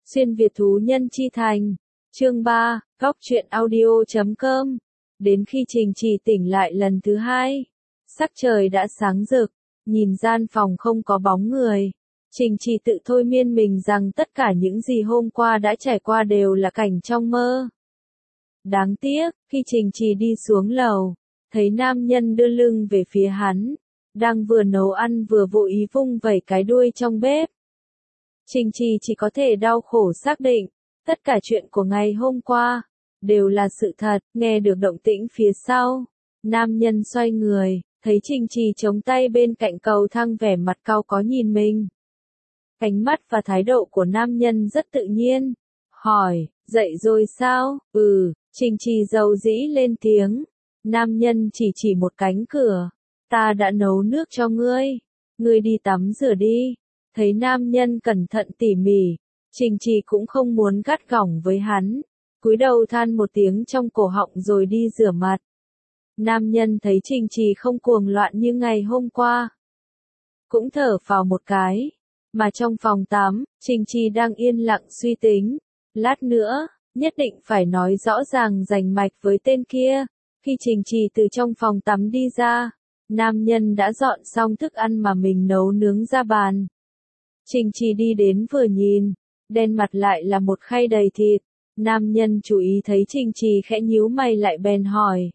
Xuyên Việt thú nhân chi thành. Chương 3, Góc truyện audio.com. Đến khi Trình Trì tỉnh lại lần thứ hai, sắc trời đã sáng rực, nhìn gian phòng không có bóng người. Trình Trì tự thôi miên mình rằng tất cả những gì hôm qua đã trải qua đều là cảnh trong mơ. Đáng tiếc, khi Trình Trì đi xuống lầu, thấy nam nhân đưa lưng về phía hắn, đang vừa nấu ăn vừa vô ý vung vẩy cái đuôi trong bếp. Trình Trì chỉ có thể đau khổ xác định, tất cả chuyện của ngày hôm qua đều là sự thật. Nghe được động tĩnh phía sau, nam nhân xoay người, thấy Trình Trì chống tay bên cạnh cầu thang vẻ mặt cau có nhìn mình. Ánh mắt và thái độ của nam nhân rất tự nhiên, hỏi, dậy rồi sao? Trình Trì dầu dĩ lên tiếng. Nam nhân chỉ một cánh cửa, ta đã nấu nước cho ngươi, ngươi đi tắm rửa đi. Thấy nam nhân cẩn thận tỉ mỉ, Trình Trì cũng không muốn gắt gỏng với hắn, cúi đầu than một tiếng trong cổ họng rồi đi rửa mặt. Nam nhân thấy Trình Trì không cuồng loạn như ngày hôm qua, cũng thở phào một cái, mà trong phòng tắm, Trình Trì đang yên lặng suy tính, lát nữa, nhất định phải nói rõ ràng rành mạch với tên kia. Khi Trình Trì từ trong phòng tắm đi ra, nam nhân đã dọn xong thức ăn mà mình nấu nướng ra bàn. Trình Trì đi đến vừa nhìn, đen mặt lại là một khay đầy thịt. Nam nhân chú ý thấy Trình Trì khẽ nhíu mày lại bèn hỏi.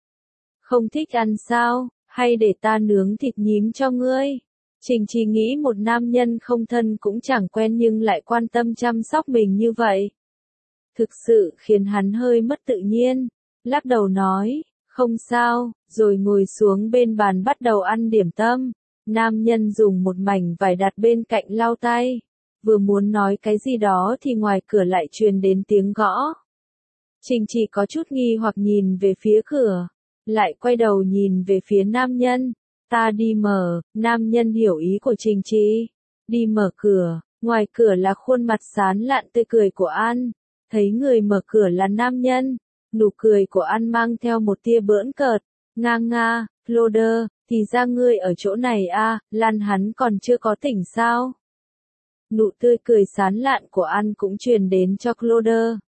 Không thích ăn sao, hay để ta nướng thịt nhím cho ngươi? Trình Trì nghĩ một nam nhân không thân cũng chẳng quen nhưng lại quan tâm chăm sóc mình như vậy, thực sự khiến hắn hơi mất tự nhiên, lắc đầu nói, không sao, rồi ngồi xuống bên bàn bắt đầu ăn điểm tâm. Nam nhân dùng một mảnh vải đặt bên cạnh lau tay, vừa muốn nói cái gì đó thì ngoài cửa lại truyền đến tiếng gõ. Trình Trì có chút nghi hoặc nhìn về phía cửa, lại quay đầu nhìn về phía nam nhân. Ta đi mở. Nam nhân hiểu ý của Trình Trì, đi mở cửa. Ngoài cửa là khuôn mặt sán lạn tươi cười của An. Thấy người mở cửa là nam nhân, nụ cười của An mang theo một tia bỡn cợt. Nga, Claude, thì ra ngươi ở chỗ này à, Lan hắn còn chưa có tỉnh sao? Nụ tươi cười sán lạn của An cũng truyền đến cho Claude.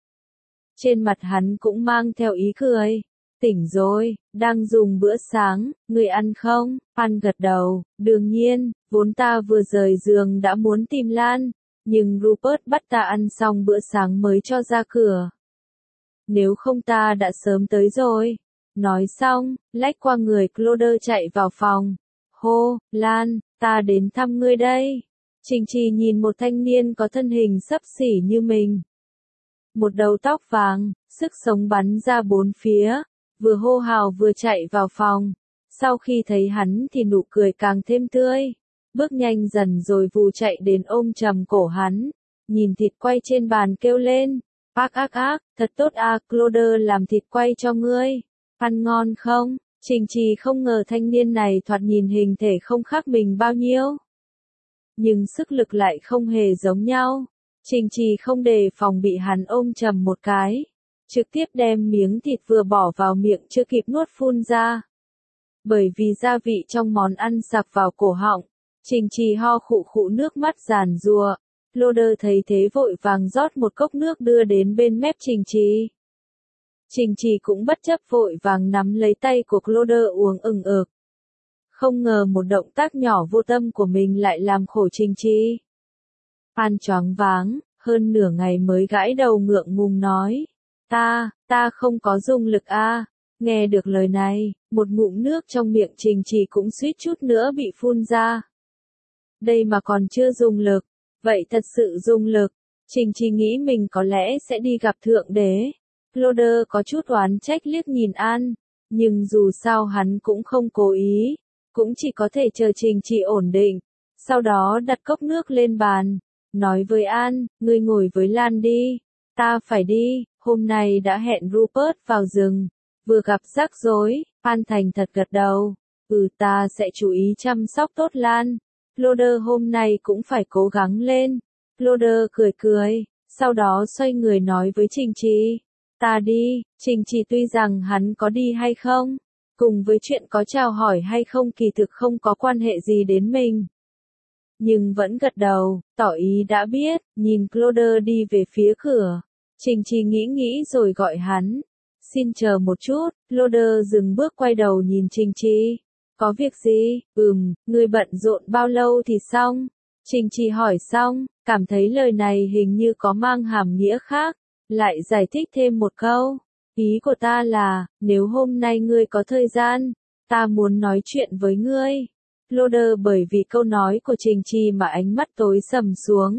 Trên mặt hắn cũng mang theo ý cười. Tỉnh rồi, đang dùng bữa sáng, ngươi ăn không? An gật đầu, đương nhiên, vốn ta vừa rời giường đã muốn tìm Lan, nhưng Rupert bắt ta ăn xong bữa sáng mới cho ra cửa. Nếu không ta đã sớm tới rồi. Nói xong, lách qua người Claude chạy vào phòng. Hô, Lan, ta đến thăm ngươi đây. Trình Trì nhìn một thanh niên có thân hình xấp xỉ như mình. Một đầu tóc vàng, sức sống bắn ra bốn phía, vừa hô hào vừa chạy vào phòng. Sau khi thấy hắn thì nụ cười càng thêm tươi. Bước nhanh dần rồi vù chạy đến ôm chầm cổ hắn. Nhìn thịt quay trên bàn kêu lên. Thật tốt à, Claude làm thịt quay cho ngươi. Ăn ngon không? Trình Trì không ngờ thanh niên này thoạt nhìn hình thể không khác mình bao nhiêu, nhưng sức lực lại không hề giống nhau. Trình Trì không đề phòng bị hắn ôm chầm một cái, trực tiếp đem miếng thịt vừa bỏ vào miệng chưa kịp nuốt phun ra. Bởi vì gia vị trong món ăn sặc vào cổ họng, Trình Trì ho khụ khụ nước mắt giàn giụa. Claude thấy thế vội vàng rót một cốc nước đưa đến bên mép Trình Trì. Trình Trì cũng bất chấp vội vàng nắm lấy tay của Claude uống ừng ực. Không ngờ một động tác nhỏ vô tâm của mình lại làm khổ Trình Trì. An choáng váng, hơn nửa ngày mới gãi đầu ngượng ngùng nói. Ta không có dùng lực à. Nghe được lời này, một ngụm nước trong miệng Trình Trì cũng suýt chút nữa bị phun ra. Đây mà còn chưa dùng lực, vậy thật sự dùng lực. Trình Trì nghĩ mình có lẽ sẽ đi gặp Thượng Đế. Claude có chút oán trách liếc nhìn An, nhưng dù sao hắn cũng không cố ý, cũng chỉ có thể chờ Trình Trì ổn định, sau đó đặt cốc nước lên bàn, nói với An, ngươi ngồi với Lan đi, ta phải đi, hôm nay đã hẹn Rupert vào rừng, vừa gặp rắc rối. An thành thật gật đầu, ta sẽ chú ý chăm sóc tốt Lan, Claude hôm nay cũng phải cố gắng lên. Claude cười, sau đó xoay người nói với Trình Trì. Ta đi. Trình Trì tuy rằng hắn có đi hay không, cùng với chuyện có chào hỏi hay không kỳ thực không có quan hệ gì đến mình. nhưng vẫn gật đầu, tỏ ý đã biết, nhìn Claude đi về phía cửa. Trình Trì nghĩ nghĩ rồi gọi hắn. Xin chờ một chút, Claude dừng bước quay đầu nhìn Trình Trì. Có việc gì? Ngươi bận rộn bao lâu thì xong? Trình Trì hỏi xong, cảm thấy lời này hình như có mang hàm nghĩa khác, lại giải thích thêm một câu. Ý của ta là, nếu hôm nay ngươi có thời gian, ta muốn nói chuyện với ngươi. Claude bởi vì câu nói của Trình Trì mà ánh mắt tối sầm xuống.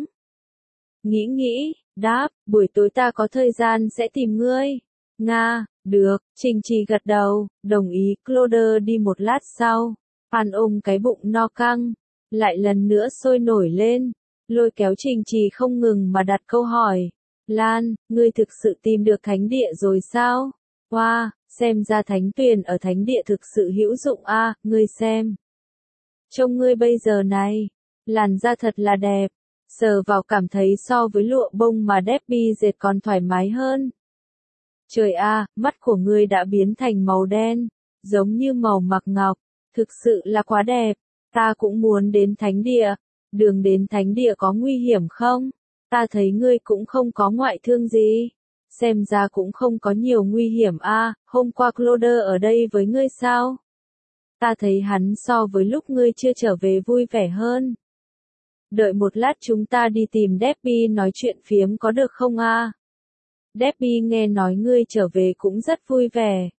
Nghĩ, đáp, buổi tối ta có thời gian sẽ tìm ngươi. Nga, được, Trình Trì gật đầu, đồng ý. Claude đi một lát sau, An ôm cái bụng no căng, lại lần nữa sôi nổi lên, lôi kéo Trình Trì không ngừng mà đặt câu hỏi. Lan, ngươi thực sự tìm được thánh địa rồi sao? Wow, xem ra thánh tuyền ở thánh địa thực sự hữu dụng a, ngươi xem. Trông ngươi bây giờ này, làn da thật là đẹp, sờ vào cảm thấy so với lụa bông mà Debbie dệt còn thoải mái hơn. Trời a, mắt của ngươi đã biến thành màu đen, giống như màu mặc ngọc, thực sự là quá đẹp. Ta cũng muốn đến thánh địa. Đường đến thánh địa có nguy hiểm không? Ta thấy ngươi cũng không có ngoại thương gì. Xem ra cũng không có nhiều nguy hiểm a. Hôm qua Claude ở đây với ngươi sao? Ta thấy hắn so với lúc ngươi chưa trở về vui vẻ hơn. Đợi một lát chúng ta đi tìm Debbie nói chuyện phiếm có được không a? Debbie nghe nói ngươi trở về cũng rất vui vẻ.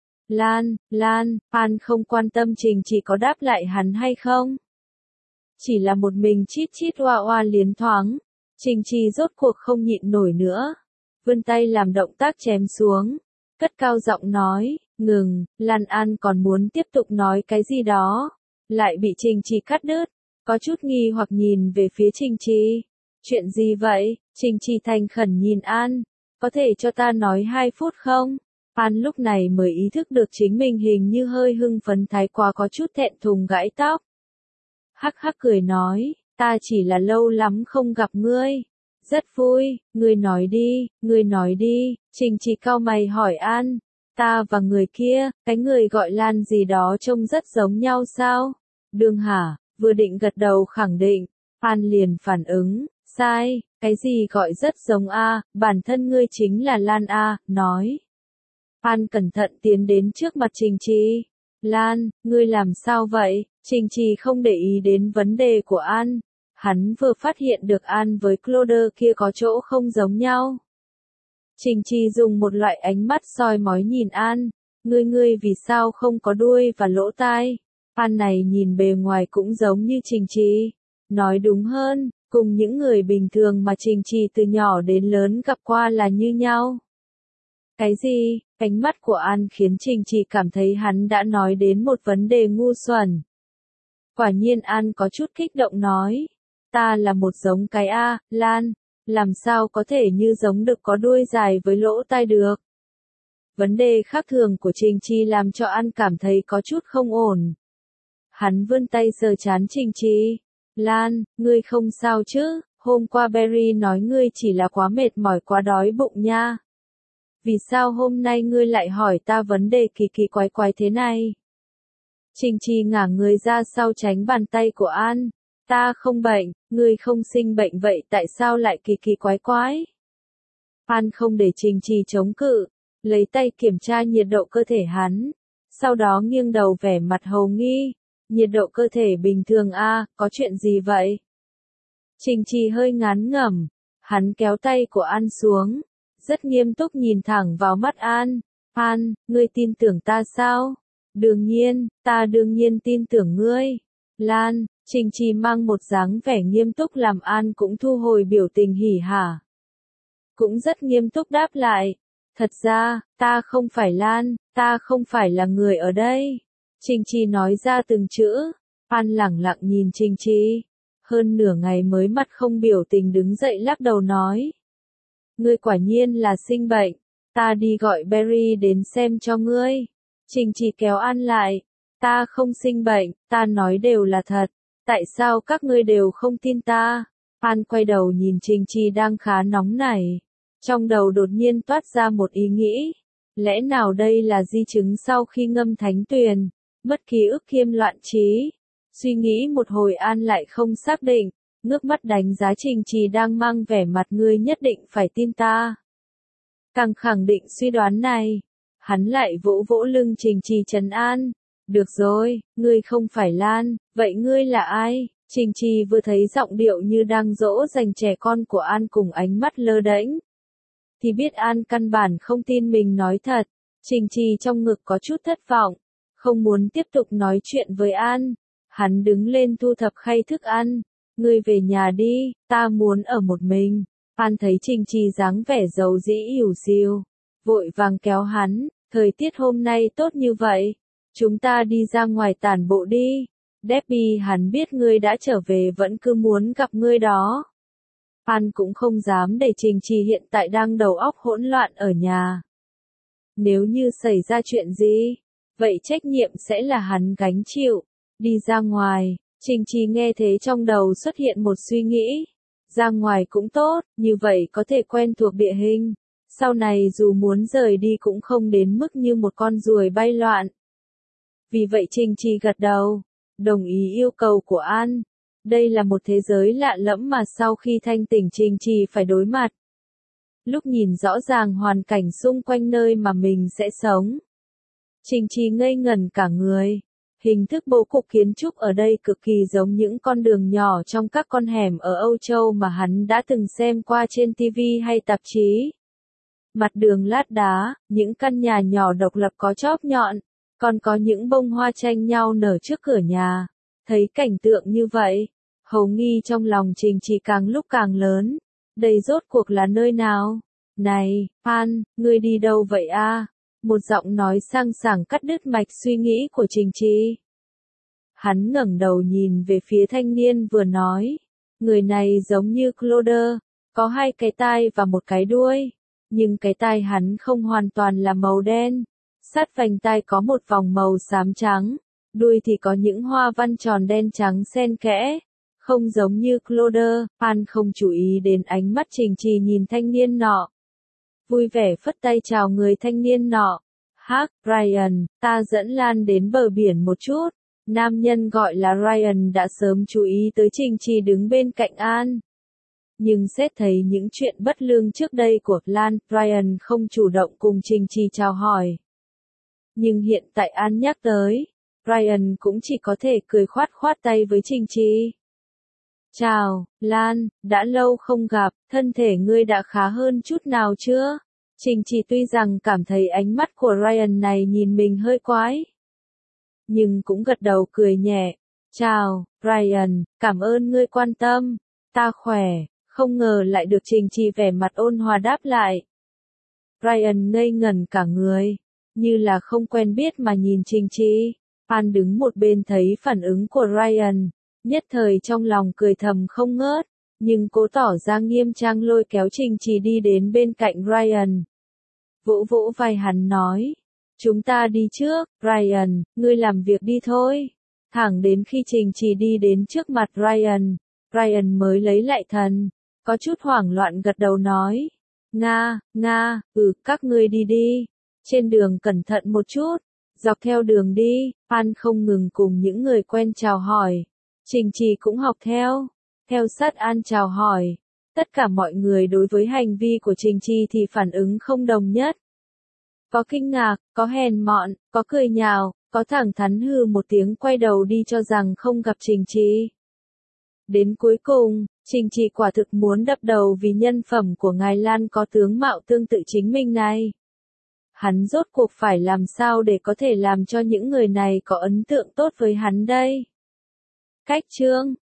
Lan, An không quan tâm Trình Trì có đáp lại hắn hay không. Chỉ là một mình chít chít oa oa liến thoáng. Trình Trì rốt cuộc không nhịn nổi nữa. Vươn tay làm động tác chém xuống. Cất cao giọng nói, ngừng, Lan An còn muốn tiếp tục nói cái gì đó. Lại bị Trình Trì cắt đứt. Có chút nghi hoặc nhìn về phía Trình Trì. Chuyện gì vậy? Trình Trì thành khẩn nhìn An. Có thể cho ta nói 2 phút không? An lúc này mới ý thức được chính mình hình như hơi hưng phấn thái quá có chút thẹn thùng gãi tóc. Hắc hắc cười nói, ta chỉ là lâu lắm không gặp ngươi. Rất vui, ngươi nói đi, Trình Trì cau mày hỏi An. Ta và người kia, cái người gọi Lan gì đó trông rất giống nhau sao? Đương hả, vừa định gật đầu khẳng định, An liền phản ứng, sai, cái gì gọi rất giống a, bản thân ngươi chính là Lan a, nói. An cẩn thận tiến đến trước mặt Trình Trì. Lan, ngươi làm sao vậy? Trình Trì không để ý đến vấn đề của An. Hắn vừa phát hiện được An với Claude kia có chỗ không giống nhau. Trình Trì dùng một loại ánh mắt soi mói nhìn An. Ngươi vì sao không có đuôi và lỗ tai? An này nhìn bề ngoài cũng giống như Trình Trì. Nói đúng hơn, cùng những người bình thường mà Trình Trì từ nhỏ đến lớn gặp qua là như nhau. Cái gì? Ánh mắt của An khiến Trình Trì cảm thấy hắn đã nói đến một vấn đề ngu xuẩn. Quả nhiên An có chút kích động nói. Ta là một giống cái a, Lan, làm sao có thể như giống đực có đuôi dài với lỗ tai được. Vấn đề khác thường của Trình Trì làm cho An cảm thấy có chút không ổn. Hắn vươn tay sờ trán Trình Trì. Lan, ngươi không sao chứ? Hôm qua Barry nói ngươi chỉ là quá mệt mỏi quá đói bụng nha. Vì sao hôm nay ngươi lại hỏi ta vấn đề kỳ kỳ quái quái thế này? Trình Trì ngả người ra sau tránh bàn tay của An. Ta không bệnh, ngươi không sinh bệnh vậy tại sao lại kỳ kỳ quái quái? An không để Trình Trì chống cự, lấy tay kiểm tra nhiệt độ cơ thể hắn. Sau đó nghiêng đầu vẻ mặt hồ nghi. Nhiệt độ cơ thể bình thường a, có chuyện gì vậy? Trình Trì hơi ngán ngẩm. Hắn kéo tay của An xuống. Rất nghiêm túc nhìn thẳng vào mắt An. An, ngươi tin tưởng ta sao? Đương nhiên, ta đương nhiên tin tưởng ngươi. Lan, Trình Trì mang một dáng vẻ nghiêm túc làm An cũng thu hồi biểu tình hỉ hả. Cũng rất nghiêm túc đáp lại. Thật ra, ta không phải Lan, ta không phải là người ở đây. Trình Trì nói ra từng chữ. An lẳng lặng nhìn Trình Trì. Hơn nửa ngày mới mặt không biểu tình đứng dậy lắc đầu nói. Ngươi quả nhiên là sinh bệnh. Ta đi gọi Barry đến xem cho ngươi. Trình Trì kéo An lại. Ta không sinh bệnh, ta nói đều là thật. Tại sao các ngươi đều không tin ta? An quay đầu nhìn Trình Trì đang khá nóng nảy. Trong đầu đột nhiên toát ra một ý nghĩ. Lẽ nào đây là di chứng sau khi ngâm thánh tuyền? Mất ký ức kiêm loạn trí. Suy nghĩ một hồi An lại không xác định. ngước mắt đánh giá Trình Trì đang mang vẻ mặt ngươi nhất định phải tin ta. Càng khẳng định suy đoán này, hắn lại vỗ vỗ lưng Trình Trì trấn an. Được rồi, ngươi không phải Lan, vậy ngươi là ai? Trình Trì vừa thấy giọng điệu như đang dỗ dành trẻ con của An cùng ánh mắt lơ đễnh, thì biết An căn bản không tin mình nói thật. Trình Trì trong ngực có chút thất vọng, không muốn tiếp tục nói chuyện với An. Hắn đứng lên thu thập khay thức ăn. Ngươi về nhà đi, ta muốn ở một mình. An thấy Trình Trì dáng vẻ dầu dĩ ỉu xìu, vội vàng kéo hắn, thời tiết hôm nay tốt như vậy, chúng ta đi ra ngoài tản bộ đi. Debbie hắn biết ngươi đã trở về vẫn cứ muốn gặp ngươi đó. An cũng không dám để Trình Trì hiện tại đang đầu óc hỗn loạn ở nhà. Nếu như xảy ra chuyện gì, vậy trách nhiệm sẽ là hắn gánh chịu. Đi ra ngoài, Trình Trì nghe thế trong đầu xuất hiện một suy nghĩ. Ra ngoài cũng tốt, như vậy có thể quen thuộc địa hình. Sau này dù muốn rời đi cũng không đến mức như một con ruồi bay loạn. Vì vậy Trình Trì gật đầu, đồng ý yêu cầu của An. Đây là một thế giới lạ lẫm mà sau khi thanh tỉnh Trình Trì phải đối mặt. Lúc nhìn rõ ràng hoàn cảnh xung quanh nơi mà mình sẽ sống, Trình Trì ngây ngẩn cả người. Hình thức bố cục kiến trúc ở đây cực kỳ giống những con đường nhỏ trong các con hẻm ở Âu Châu mà hắn đã từng xem qua trên TV hay tạp chí. Mặt đường lát đá, những căn nhà nhỏ độc lập có chóp nhọn, còn có những bông hoa tranh nhau nở trước cửa nhà. Thấy cảnh tượng như vậy, hầu nghi trong lòng Trình Trì càng lúc càng lớn. Đây rốt cuộc là nơi nào? Này, An, ngươi đi đâu vậy a? Một giọng nói sang sảng cắt đứt mạch suy nghĩ của Trình Trì. Hắn ngẩng đầu nhìn về phía thanh niên vừa nói. Người này giống như Claude, có hai cái tai và một cái đuôi. Nhưng cái tai hắn không hoàn toàn là màu đen. Sát vành tai có một vòng màu xám trắng. Đuôi thì có những hoa văn tròn đen trắng xen kẽ. Không giống như Claude, An không chú ý đến ánh mắt Trình Trì nhìn thanh niên nọ. Vui vẻ phất tay chào người thanh niên nọ. Hắc, Ryan, ta dẫn Lan đến bờ biển một chút. Nam nhân gọi là Ryan đã sớm chú ý tới Trình Trì đứng bên cạnh An. Nhưng xét thấy những chuyện bất lương trước đây của Lan, Ryan không chủ động cùng Trình Trì chào hỏi. Nhưng hiện tại An nhắc tới, Ryan cũng chỉ có thể cười khoát khoát tay với Trình Trì. Chào, Lan, đã lâu không gặp, thân thể ngươi đã khá hơn chút nào chưa? Trình Trì tuy rằng cảm thấy ánh mắt của Ryan này nhìn mình hơi quái, nhưng cũng gật đầu cười nhẹ. Chào, Ryan, cảm ơn ngươi quan tâm. Ta khỏe, không ngờ lại được Trình Trì vẻ mặt ôn hòa đáp lại. Ryan ngây ngẩn cả người, như là không quen biết mà nhìn Trình Trì. An đứng một bên thấy phản ứng của Ryan, nhất thời trong lòng cười thầm không ngớt, nhưng cố tỏ ra nghiêm trang lôi kéo Trình Trì đi đến bên cạnh Ryan. Vỗ vỗ vai hắn nói, chúng ta đi trước, Ryan, ngươi làm việc đi thôi. Thẳng đến khi Trình Trì đi đến trước mặt Ryan, Ryan mới lấy lại thần, có chút hoảng loạn gật đầu nói, các ngươi đi đi, trên đường cẩn thận một chút. Dọc theo đường đi, An không ngừng cùng những người quen chào hỏi. Trình Trì cũng học theo sát An chào hỏi. Tất cả mọi người đối với hành vi của Trình Trì thì phản ứng không đồng nhất. Có kinh ngạc, có hèn mọn, có cười nhạo, có thẳng thắn hừ một tiếng quay đầu đi cho rằng không gặp Trình Trì. Đến cuối cùng, Trình Trì quả thực muốn đập đầu vì nhân phẩm của ngài Lan có tướng mạo tương tự chính mình này. Hắn rốt cuộc phải làm sao để có thể làm cho những người này có ấn tượng tốt với hắn đây? Cách chương